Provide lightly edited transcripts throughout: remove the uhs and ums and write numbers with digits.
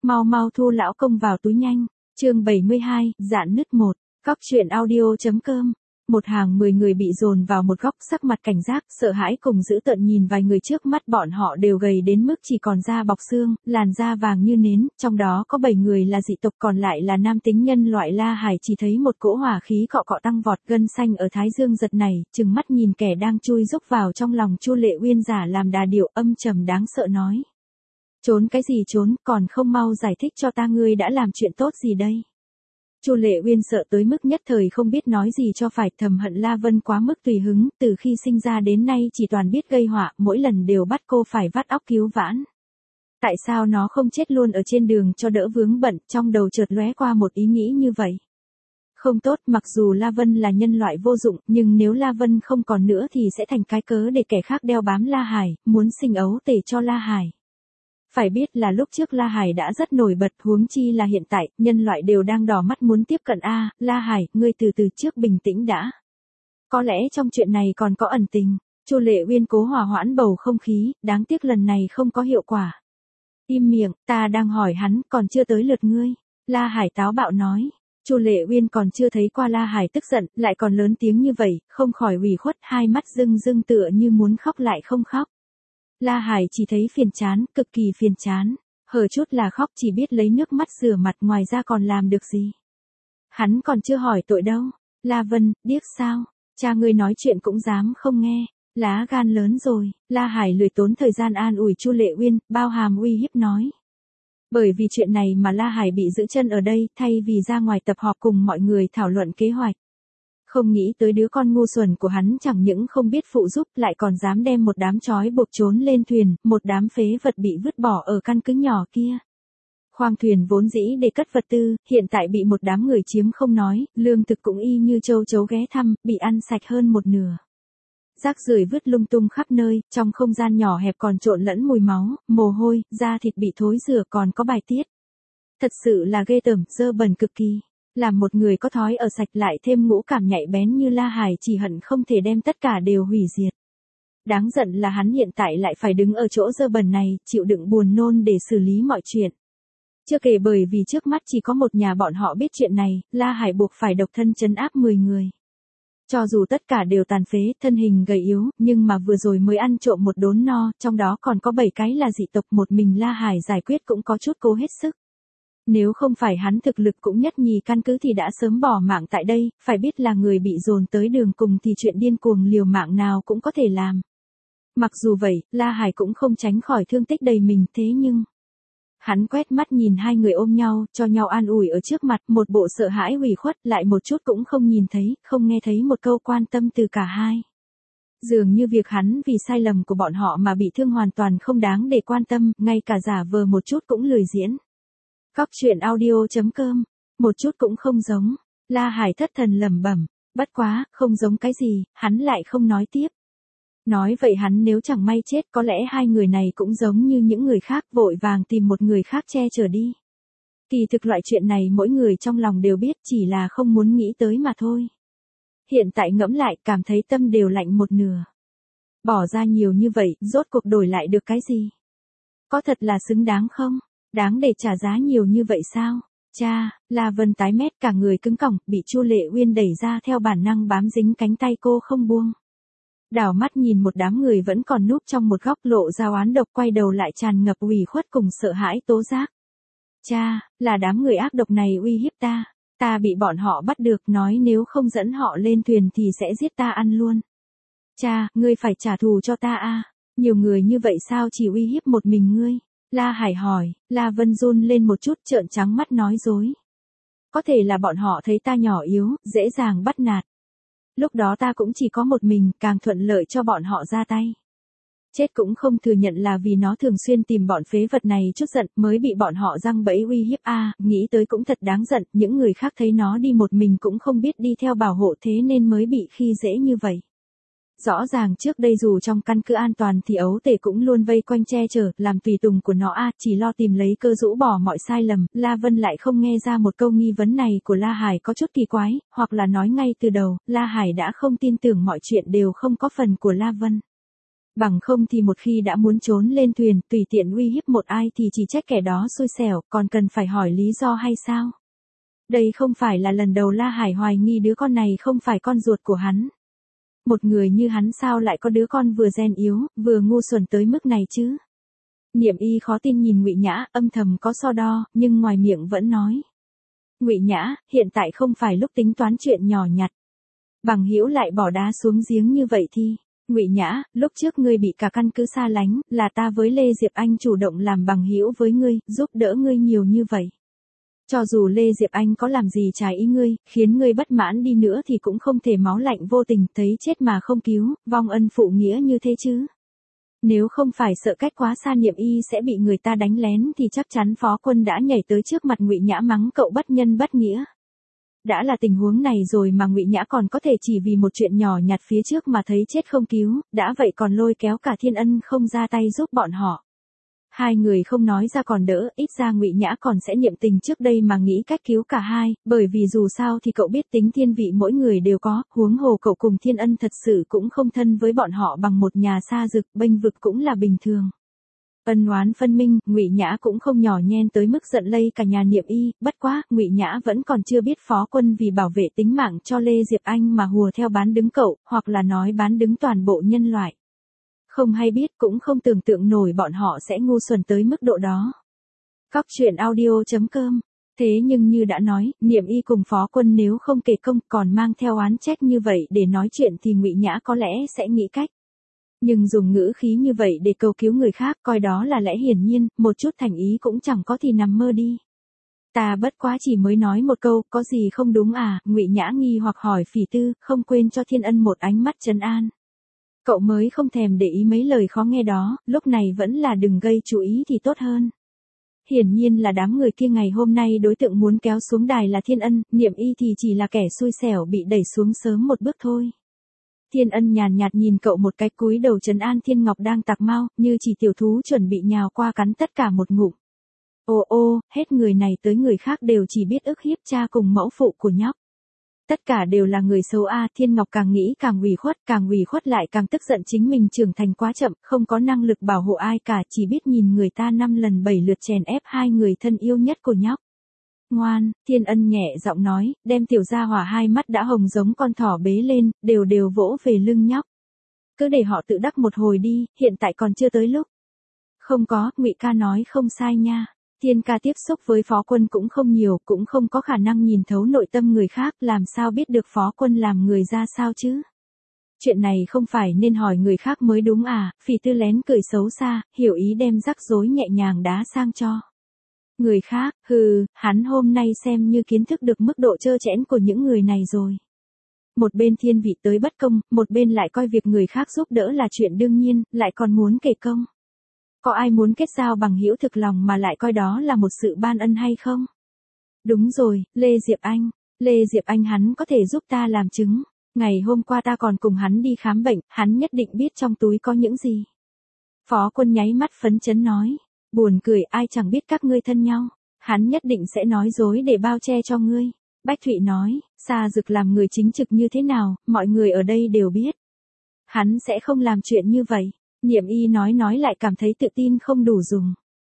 Mau mau thu lão công vào túi nhanh. Chương 72, dạn nứt 1. Góc truyện audio.com. Một hàng 10 người bị dồn vào một góc, sắc mặt cảnh giác, sợ hãi cùng dữ tợn nhìn vài người trước mắt, bọn họ đều gầy đến mức chỉ còn da bọc xương, làn da vàng như nến, trong đó có 7 người là dị tộc, còn lại là nam tính nhân loại. La Hải chỉ thấy một cỗ hỏa khí cọ cọ tăng vọt, gân xanh ở thái dương giật nảy, trừng mắt nhìn kẻ đang chui rúc vào trong lòng Chu Lệ Uyên, giả làm đà điệu âm trầm đáng sợ nói: "Trốn cái gì trốn, còn không mau giải thích cho ta ngươi đã làm chuyện tốt gì đây?" Chu Lệ Uyên sợ tới mức nhất thời không biết nói gì cho phải, thầm hận La Vân quá mức tùy hứng, từ khi sinh ra đến nay chỉ toàn biết gây họa, mỗi lần đều bắt cô phải vắt óc cứu vãn. Tại sao nó không chết luôn ở trên đường cho đỡ vướng bận, trong đầu chợt lóe qua một ý nghĩ như vậy. Không tốt, mặc dù La Vân là nhân loại vô dụng, nhưng nếu La Vân không còn nữa thì sẽ thành cái cớ để kẻ khác đeo bám La Hải, muốn sinh ấu tể cho La Hải. Phải biết là lúc trước La Hải đã rất nổi bật, huống chi là hiện tại, nhân loại đều đang đỏ mắt muốn tiếp cận. La Hải, ngươi từ từ trước, bình tĩnh đã. Có lẽ trong chuyện này còn có ẩn tình. Chu Lệ Uyên cố hòa hoãn bầu không khí, đáng tiếc lần này không có hiệu quả. Im miệng, ta đang hỏi hắn, còn chưa tới lượt ngươi. La Hải táo bạo nói. Chu Lệ Uyên còn chưa thấy qua La Hải tức giận, lại còn lớn tiếng như vậy, không khỏi ủy khuất, hai mắt rưng rưng tựa như muốn khóc lại không khóc. La Hải chỉ thấy phiền chán, cực kỳ phiền chán, hở chút là khóc, chỉ biết lấy nước mắt rửa mặt, ngoài ra còn làm được gì. Hắn còn chưa hỏi tội đâu. La Vân, điếc sao? Cha ngươi nói chuyện cũng dám không nghe, lá gan lớn rồi. La Hải lười tốn thời gian an ủi Chu Lệ Uyên, bao hàm uy hiếp nói. Bởi vì chuyện này mà La Hải bị giữ chân ở đây, thay vì ra ngoài tập họp cùng mọi người thảo luận kế hoạch. Không nghĩ tới đứa con ngu xuẩn của hắn chẳng những không biết phụ giúp, lại còn dám đem một đám trói buộc trốn lên thuyền, một đám phế vật bị vứt bỏ ở căn cứ nhỏ kia. Khoang thuyền vốn dĩ để cất vật tư, hiện tại bị một đám người chiếm không nói, lương thực cũng y như châu chấu ghé thăm, bị ăn sạch hơn một nửa. Rác rưởi vứt lung tung khắp nơi, trong không gian nhỏ hẹp còn trộn lẫn mùi máu, mồ hôi, da thịt bị thối rữa, còn có bài tiết. Thật sự là ghê tởm, dơ bẩn cực kỳ. Làm một người có thói ở sạch lại thêm ngũ cảm nhạy bén như La Hải, chỉ hận không thể đem tất cả đều hủy diệt. Đáng giận là hắn hiện tại lại phải đứng ở chỗ dơ bẩn này, chịu đựng buồn nôn để xử lý mọi chuyện. Chưa kể bởi vì trước mắt chỉ có một nhà bọn họ biết chuyện này, La Hải buộc phải độc thân trấn áp 10 người. Cho dù tất cả đều tàn phế, thân hình gầy yếu, nhưng mà vừa rồi mới ăn trộm một đốn no, trong đó còn có 7 cái là dị tộc, một mình La Hải giải quyết cũng có chút cố hết sức. Nếu không phải hắn thực lực cũng nhất nhì căn cứ thì đã sớm bỏ mạng tại đây, phải biết là người bị dồn tới đường cùng thì chuyện điên cuồng liều mạng nào cũng có thể làm. Mặc dù vậy, La Hải cũng không tránh khỏi thương tích đầy mình, thế nhưng... Hắn quét mắt nhìn hai người ôm nhau, cho nhau an ủi ở trước mặt, một bộ sợ hãi ủy khuất, lại một chút cũng không nhìn thấy, không nghe thấy một câu quan tâm từ cả hai. Dường như việc hắn vì sai lầm của bọn họ mà bị thương hoàn toàn không đáng để quan tâm, ngay cả giả vờ một chút cũng lười diễn. Góc truyện audio.com. Một chút cũng không giống. La Hải thất thần lẩm bẩm. Bất quá, không giống cái gì, hắn lại không nói tiếp. Nói vậy hắn nếu chẳng may chết, có lẽ hai người này cũng giống như những người khác, vội vàng tìm một người khác che chở đi. Kỳ thực loại chuyện này mỗi người trong lòng đều biết, chỉ là không muốn nghĩ tới mà thôi. Hiện tại ngẫm lại, cảm thấy tâm đều lạnh một nửa. Bỏ ra nhiều như vậy, rốt cuộc đổi lại được cái gì? Có thật là xứng đáng không? Đáng để trả giá nhiều như vậy sao? Cha, La Vân tái mét, cả người cứng cỏng, bị Chu Lệ Uyên đẩy ra, theo bản năng bám dính cánh tay cô không buông. Đảo mắt nhìn một đám người vẫn còn núp trong một góc, lộ ra oán độc, quay đầu lại tràn ngập ủy khuất cùng sợ hãi tố giác. Cha, là đám người ác độc này uy hiếp ta. Ta bị bọn họ bắt được, nói nếu không dẫn họ lên thuyền thì sẽ giết ta ăn luôn. Cha, ngươi phải trả thù cho ta. Nhiều người như vậy sao chỉ uy hiếp một mình ngươi? La Hải hỏi. La Vân run lên một chút, trợn trắng mắt nói dối. Có thể là bọn họ thấy ta nhỏ yếu, dễ dàng bắt nạt. Lúc đó ta cũng chỉ có một mình, càng thuận lợi cho bọn họ ra tay. Chết cũng không thừa nhận là vì nó thường xuyên tìm bọn phế vật này chút giận, mới bị bọn họ giăng bẫy uy hiếp. Nghĩ tới cũng thật đáng giận, những người khác thấy nó đi một mình cũng không biết đi theo bảo hộ, thế nên mới bị khi dễ như vậy. Rõ ràng trước đây dù trong căn cứ an toàn thì ấu tể cũng luôn vây quanh che chở, làm tùy tùng của nó. Chỉ lo tìm lấy cơ rũ bỏ mọi sai lầm. La Vân lại không nghe ra một câu nghi vấn này của La Hải có chút kỳ quái, hoặc là nói ngay từ đầu, La Hải đã không tin tưởng mọi chuyện đều không có phần của La Vân. Bằng không thì một khi đã muốn trốn lên thuyền, tùy tiện uy hiếp một ai thì chỉ trách kẻ đó xui xẻo, còn cần phải hỏi lý do hay sao? Đây không phải là lần đầu La Hải hoài nghi đứa con này không phải con ruột của hắn. Một người như hắn sao lại có đứa con vừa gen yếu, vừa ngu xuẩn tới mức này chứ? Niệm Y khó tin nhìn Ngụy Nhã, âm thầm có so đo, nhưng ngoài miệng vẫn nói. Ngụy Nhã, hiện tại không phải lúc tính toán chuyện nhỏ nhặt. Bằng hữu lại bỏ đá xuống giếng như vậy thì. Ngụy Nhã, lúc trước ngươi bị cả căn cứ xa lánh, là ta với Lê Diệp Anh chủ động làm bằng hữu với ngươi, giúp đỡ ngươi nhiều như vậy. Cho dù Lê Diệp Anh có làm gì trái ý ngươi, khiến ngươi bất mãn đi nữa thì cũng không thể máu lạnh vô tình, thấy chết mà không cứu, vong ân phụ nghĩa như thế chứ. Nếu không phải sợ cách quá xa Niệm Y sẽ bị người ta đánh lén thì chắc chắn Phó Quân đã nhảy tới trước mặt Ngụy Nhã mắng cậu bất nhân bất nghĩa. Đã là tình huống này rồi mà Ngụy Nhã còn có thể chỉ vì một chuyện nhỏ nhặt phía trước mà thấy chết không cứu, đã vậy còn lôi kéo cả Thiên Ân không ra tay giúp bọn họ. Hai người không nói ra còn đỡ, ít ra Ngụy Nhã còn sẽ niệm tình trước đây mà nghĩ cách cứu cả hai, bởi vì dù sao thì cậu biết tính thiên vị mỗi người đều có, huống hồ cậu cùng Thiên Ân thật sự cũng không thân với bọn họ bằng một nhà xa dực, bênh vực cũng là bình thường. Ân oán phân minh, Ngụy Nhã cũng không nhỏ nhen tới mức giận lây cả nhà Niệm Y, bất quá, Ngụy Nhã vẫn còn chưa biết Phó Quân vì bảo vệ tính mạng cho Lê Diệp Anh mà hùa theo bán đứng cậu, hoặc là nói bán đứng toàn bộ nhân loại. Không hay biết cũng không tưởng tượng nổi bọn họ sẽ ngu xuẩn tới mức độ đó. Cóc truyện audio.com. Thế nhưng như đã nói, Niệm Y cùng Phó Quân nếu không kể công còn mang theo oán trách như vậy để nói chuyện thì Ngụy Nhã có lẽ sẽ nghĩ cách. Nhưng dùng ngữ khí như vậy để cầu cứu người khác coi đó là lẽ hiển nhiên, một chút thành ý cũng chẳng có thì nằm mơ đi. Ta bất quá chỉ mới nói một câu, có gì không đúng à? Ngụy Nhã nghi hoặc hỏi Phỉ Tư, không quên cho Thiên Ân một ánh mắt trấn an. Cậu mới không thèm để ý mấy lời khó nghe đó, lúc này vẫn là đừng gây chú ý thì tốt hơn. Hiển nhiên là đám người kia ngày hôm nay đối tượng muốn kéo xuống đài là Thiên Ân, Niệm Y thì chỉ là kẻ xui xẻo bị đẩy xuống sớm một bước thôi. Thiên Ân nhàn nhạt nhìn cậu một cái, cúi đầu trấn an Thiên Ngọc đang tạc mau, như chỉ tiểu thú chuẩn bị nhào qua cắn tất cả một ngụm. Ô, hết người này tới người khác đều chỉ biết ức hiếp cha cùng mẫu phụ của nhóc. Tất cả đều là người xấu a. Thiên Ngọc càng nghĩ càng ủy khuất lại càng tức giận chính mình trưởng thành quá chậm, không có năng lực bảo hộ ai cả, chỉ biết nhìn người ta 5 lần 7 lượt chèn ép hai người thân yêu nhất của nhóc. Ngoan, Thiên Ân nhẹ giọng nói, đem tiểu gia hỏa hai mắt đã hồng giống con thỏ bế lên, đều vỗ về lưng nhóc. Cứ để họ tự đắc một hồi đi, hiện tại còn chưa tới lúc. Không có, Ngụy ca nói không sai nha. Thiên ca tiếp xúc với Phó Quân cũng không nhiều, cũng không có khả năng nhìn thấu nội tâm người khác, làm sao biết được Phó Quân làm người ra sao chứ? Chuyện này không phải nên hỏi người khác mới đúng à? Phỉ Tư lén cười xấu xa, hiểu ý đem rắc rối nhẹ nhàng đá sang cho. Người khác, hắn hôm nay xem như kiến thức được mức độ trơ trẽn của những người này rồi. Một bên thiên vị tới bất công, một bên lại coi việc người khác giúp đỡ là chuyện đương nhiên, lại còn muốn kể công. Có ai muốn kết giao bằng hữu thực lòng mà lại coi đó là một sự ban ân hay không? Đúng rồi, Lê Diệp Anh hắn có thể giúp ta làm chứng. Ngày hôm qua ta còn cùng hắn đi khám bệnh, hắn nhất định biết trong túi có những gì. Phó Quân nháy mắt phấn chấn nói. Buồn cười, ai chẳng biết các ngươi thân nhau. Hắn nhất định sẽ nói dối để bao che cho ngươi. Bách Thụy nói, Sa Dực làm người chính trực như thế nào, mọi người ở đây đều biết. Hắn sẽ không làm chuyện như vậy. Niệm Y nói lại cảm thấy tự tin không đủ dùng.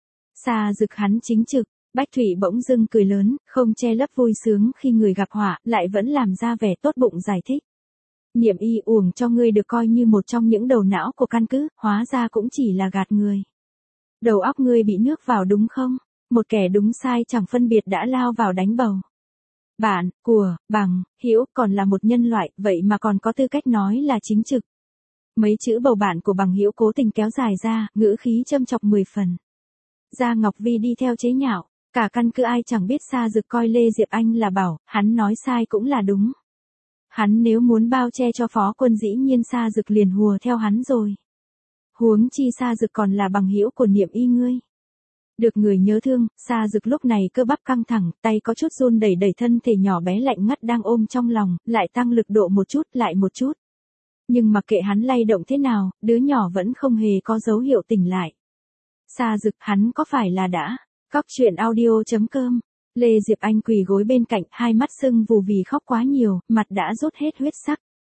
Sa Dực hắn chính trực, Bách Thụy bỗng dưng cười lớn, không che lấp vui sướng khi người gặp họa, lại vẫn làm ra vẻ tốt bụng giải thích. Niệm Y uổng cho ngươi được coi như một trong những đầu não của căn cứ, hóa ra cũng chỉ là gạt người. Đầu óc ngươi bị nước vào đúng không? Một kẻ đúng sai chẳng phân biệt đã lao vào đánh bầu. Bạn, của, bằng, hữu còn là một nhân loại, vậy mà còn có tư cách nói là chính trực. Mấy chữ bầu bạn của bằng hữu cố tình kéo dài ra, ngữ khí châm chọc 10 phần. Gia Ngọc Vi đi theo chế nhạo, cả căn cứ ai chẳng biết Sa Dực coi Lê Diệp Anh là bảo, hắn nói sai cũng là đúng. Hắn nếu muốn bao che cho Phó Quân dĩ nhiên Sa Dực liền hùa theo hắn rồi. Huống chi Sa Dực còn là bằng hữu của Niệm Y ngươi. Được người nhớ thương, Sa Dực lúc này cơ bắp căng thẳng, tay có chút run đẩy thân thể nhỏ bé lạnh ngắt đang ôm trong lòng, lại tăng lực độ một chút, lại một chút. Nhưng mặc kệ hắn lay động thế nào, đứa nhỏ vẫn không hề có dấu hiệu tỉnh lại. Sa Dực, hắn có phải là đã? Cóc truyện audio.com. Lê Diệp Anh quỳ gối bên cạnh, hai mắt sưng vù vì khóc quá nhiều, mặt đã rút hết huyết sắc.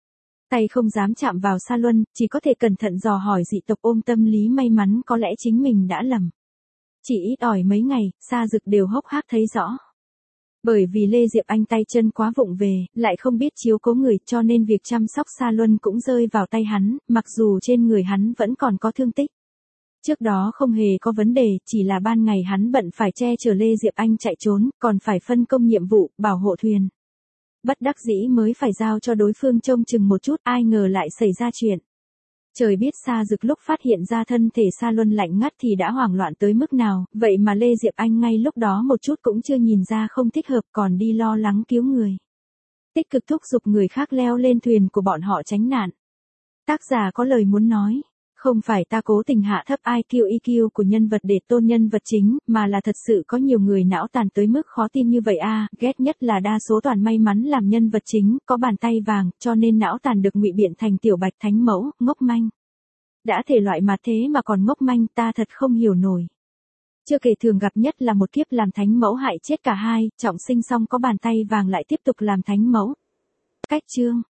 Tay không dám chạm vào Sa Luân, chỉ có thể cẩn thận dò hỏi dị tộc ôm tâm lý may mắn có lẽ chính mình đã lầm. Chỉ ít ỏi mấy ngày, Sa Dực đều hốc hác thấy rõ. Bởi vì Lê Diệp Anh tay chân quá vụng về, lại không biết chiếu cố người cho nên việc chăm sóc Sa Luân cũng rơi vào tay hắn, mặc dù trên người hắn vẫn còn có thương tích. Trước đó không hề có vấn đề, chỉ là ban ngày hắn bận phải che chở Lê Diệp Anh chạy trốn, còn phải phân công nhiệm vụ, bảo hộ thuyền. Bất đắc dĩ mới phải giao cho đối phương trông chừng một chút, ai ngờ lại xảy ra chuyện. Trời biết Sa Dực lúc phát hiện ra thân thể Sa Luân lạnh ngắt thì đã hoảng loạn tới mức nào, vậy mà Lê Diệp Anh ngay lúc đó một chút cũng chưa nhìn ra không thích hợp còn đi lo lắng cứu người. Tích cực thúc giục người khác leo lên thuyền của bọn họ tránh nạn. Tác giả có lời muốn nói. Không phải ta cố tình hạ thấp IQ EQ của nhân vật để tôn nhân vật chính, mà là thật sự có nhiều người não tàn tới mức khó tin như vậy ghét nhất là đa số toàn may mắn làm nhân vật chính, có bàn tay vàng, cho nên não tàn được ngụy biện thành tiểu bạch thánh mẫu, ngốc manh. Đã thể loại mà thế mà còn ngốc manh, ta thật không hiểu nổi. Chưa kể thường gặp nhất là một kiếp làm thánh mẫu hại chết cả hai, trọng sinh xong có bàn tay vàng lại tiếp tục làm thánh mẫu. Cách chương